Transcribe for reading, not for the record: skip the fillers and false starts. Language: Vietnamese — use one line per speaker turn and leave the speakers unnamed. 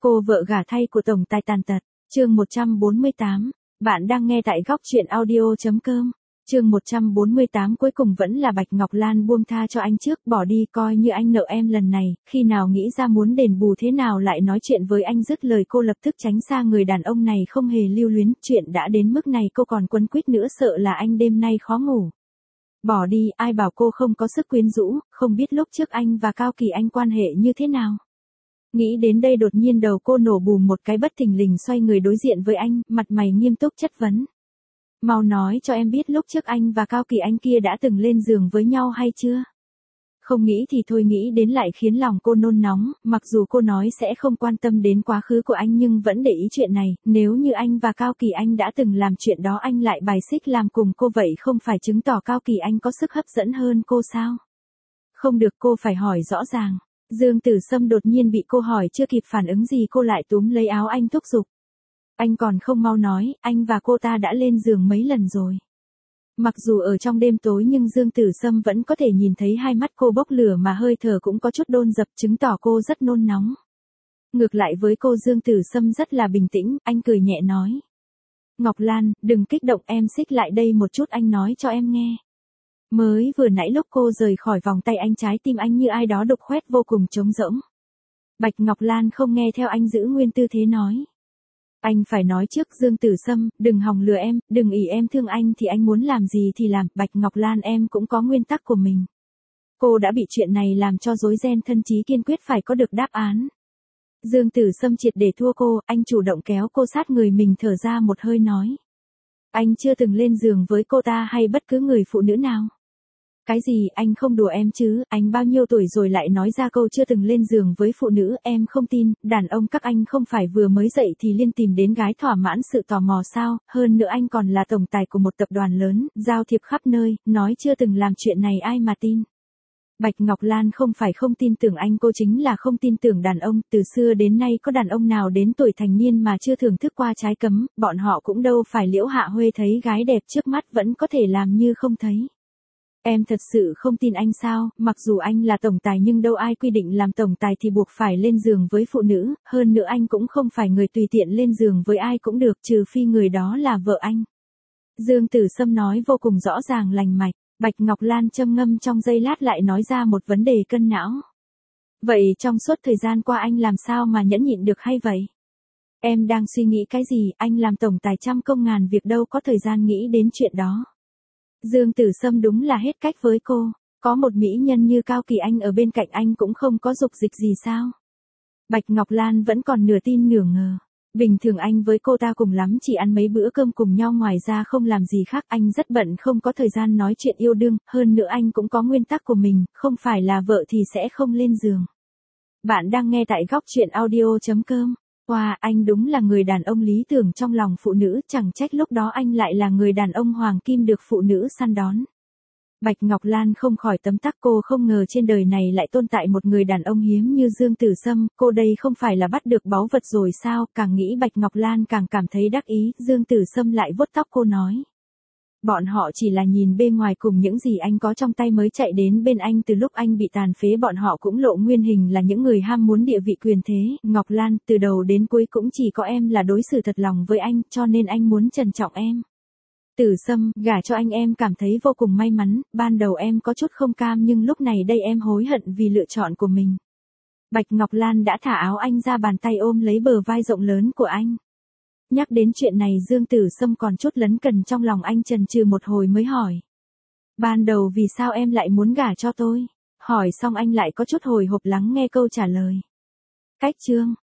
Cô vợ gả thay của tổng tài tàn tật, chương 148, bạn đang nghe tại góc truyện audio.com. Chương 148 cuối cùng vẫn là Bạch Ngọc Lan buông tha cho anh trước, bỏ đi coi như anh nợ em lần này, khi nào nghĩ ra muốn đền bù thế nào lại nói chuyện với anh. Dứt lời cô lập tức tránh xa người đàn ông này không hề lưu luyến, chuyện đã đến mức này cô còn quấn quýt nữa sợ là anh đêm nay khó ngủ. Bỏ đi, ai bảo cô không có sức quyến rũ, không biết lúc trước anh và Cao Kỳ Anh quan hệ như thế nào. Nghĩ đến đây đột nhiên đầu cô nổ bùm một cái, bất thình lình xoay người đối diện với anh, mặt mày nghiêm túc chất vấn. Mau nói cho em biết lúc trước anh và Cao Kỳ Anh kia đã từng lên giường với nhau hay chưa? Không nghĩ thì thôi, nghĩ đến lại khiến lòng cô nôn nóng, mặc dù cô nói sẽ không quan tâm đến quá khứ của anh nhưng vẫn để ý chuyện này, nếu như anh và Cao Kỳ Anh đã từng làm chuyện đó anh lại bài xích làm cùng cô vậy không phải chứng tỏ Cao Kỳ Anh có sức hấp dẫn hơn cô sao? Không được, cô phải hỏi rõ ràng. Dương Tử Sâm đột nhiên bị cô hỏi chưa kịp phản ứng gì cô lại túm lấy áo anh thúc giục. Anh còn không mau nói, anh và cô ta đã lên giường mấy lần rồi. Mặc dù ở trong đêm tối nhưng Dương Tử Sâm vẫn có thể nhìn thấy hai mắt cô bốc lửa mà hơi thở cũng có chút đôn dập, chứng tỏ cô rất nôn nóng. Ngược lại với cô, Dương Tử Sâm rất là bình tĩnh, anh cười nhẹ nói. Ngọc Lan, đừng kích động, em xích lại đây một chút anh nói cho em nghe. Mới vừa nãy lúc cô rời khỏi vòng tay anh, trái tim anh như ai đó đục khoét vô cùng trống rỗng. Bạch Ngọc Lan không nghe theo, anh giữ nguyên tư thế nói. Anh phải nói trước, Dương Tử Sâm, đừng hòng lừa em, đừng ỷ em thương anh thì anh muốn làm gì thì làm, Bạch Ngọc Lan em cũng có nguyên tắc của mình. Cô đã bị chuyện này làm cho rối ren, thân chí kiên quyết phải có được đáp án. Dương Tử Sâm triệt để thua cô, anh chủ động kéo cô sát người mình, thở ra một hơi nói. Anh chưa từng lên giường với cô ta hay bất cứ người phụ nữ nào. Cái gì, anh không đùa em chứ, anh bao nhiêu tuổi rồi lại nói ra câu chưa từng lên giường với phụ nữ, em không tin, đàn ông các anh không phải vừa mới dậy thì liên tìm đến gái thỏa mãn sự tò mò sao, hơn nữa anh còn là tổng tài của một tập đoàn lớn, giao thiệp khắp nơi, nói chưa từng làm chuyện này ai mà tin. Bạch Ngọc Lan không phải không tin tưởng anh, cô chính là không tin tưởng đàn ông, từ xưa đến nay có đàn ông nào đến tuổi thành niên mà chưa thưởng thức qua trái cấm, bọn họ cũng đâu phải Liễu Hạ Huê thấy gái đẹp trước mắt vẫn có thể làm như không thấy. Em thật sự không tin anh sao, mặc dù anh là tổng tài nhưng đâu ai quy định làm tổng tài thì buộc phải lên giường với phụ nữ, hơn nữa anh cũng không phải người tùy tiện lên giường với ai cũng được, trừ phi người đó là vợ anh. Dương Tử Sâm nói vô cùng rõ ràng lành mạch, Bạch Ngọc Lan châm ngâm trong giây lát lại nói ra một vấn đề cân não. Vậy trong suốt thời gian qua anh làm sao mà nhẫn nhịn được hay vậy? Em đang suy nghĩ cái gì, anh làm tổng tài trăm công ngàn việc đâu có thời gian nghĩ đến chuyện đó. Dương Tử Sâm đúng là hết cách với cô, có một mỹ nhân như Cao Kỳ Anh ở bên cạnh anh cũng không có dục dịch gì sao? Bạch Ngọc Lan vẫn còn nửa tin nửa ngờ. Bình thường anh với cô ta cùng lắm chỉ ăn mấy bữa cơm cùng nhau, ngoài ra không làm gì khác, anh rất bận không có thời gian nói chuyện yêu đương, hơn nữa anh cũng có nguyên tắc của mình, không phải là vợ thì sẽ không lên giường. Bạn đang nghe tại góc truyện audio.com. Wow, anh đúng là người đàn ông lý tưởng trong lòng phụ nữ, chẳng trách lúc đó anh lại là người đàn ông hoàng kim được phụ nữ săn đón. Bạch Ngọc Lan không khỏi tấm tắc, cô không ngờ trên đời này lại tồn tại một người đàn ông hiếm như Dương Tử Sâm, cô đây không phải là bắt được báu vật rồi sao, càng nghĩ Bạch Ngọc Lan càng cảm thấy đắc ý, Dương Tử Sâm lại vuốt tóc cô nói. Bọn họ chỉ là nhìn bên ngoài cùng những gì anh có trong tay mới chạy đến bên anh, từ lúc anh bị tàn phế bọn họ cũng lộ nguyên hình là những người ham muốn địa vị quyền thế. Ngọc Lan, từ đầu đến cuối cũng chỉ có em là đối xử thật lòng với anh, cho nên anh muốn trân trọng em. Tử Sâm, gả cho anh em cảm thấy vô cùng may mắn, ban đầu em có chút không cam nhưng lúc này đây em hối hận vì lựa chọn của mình. Bạch Ngọc Lan đã thả áo anh ra, bàn tay ôm lấy bờ vai rộng lớn của anh. Nhắc đến chuyện này Dương Tử Sâm còn chút lấn cấn trong lòng, anh chần chừ một hồi mới hỏi. Ban đầu vì sao em lại muốn gả cho tôi? Hỏi xong anh lại có chút hồi hộp lắng nghe câu trả lời. Cách chương,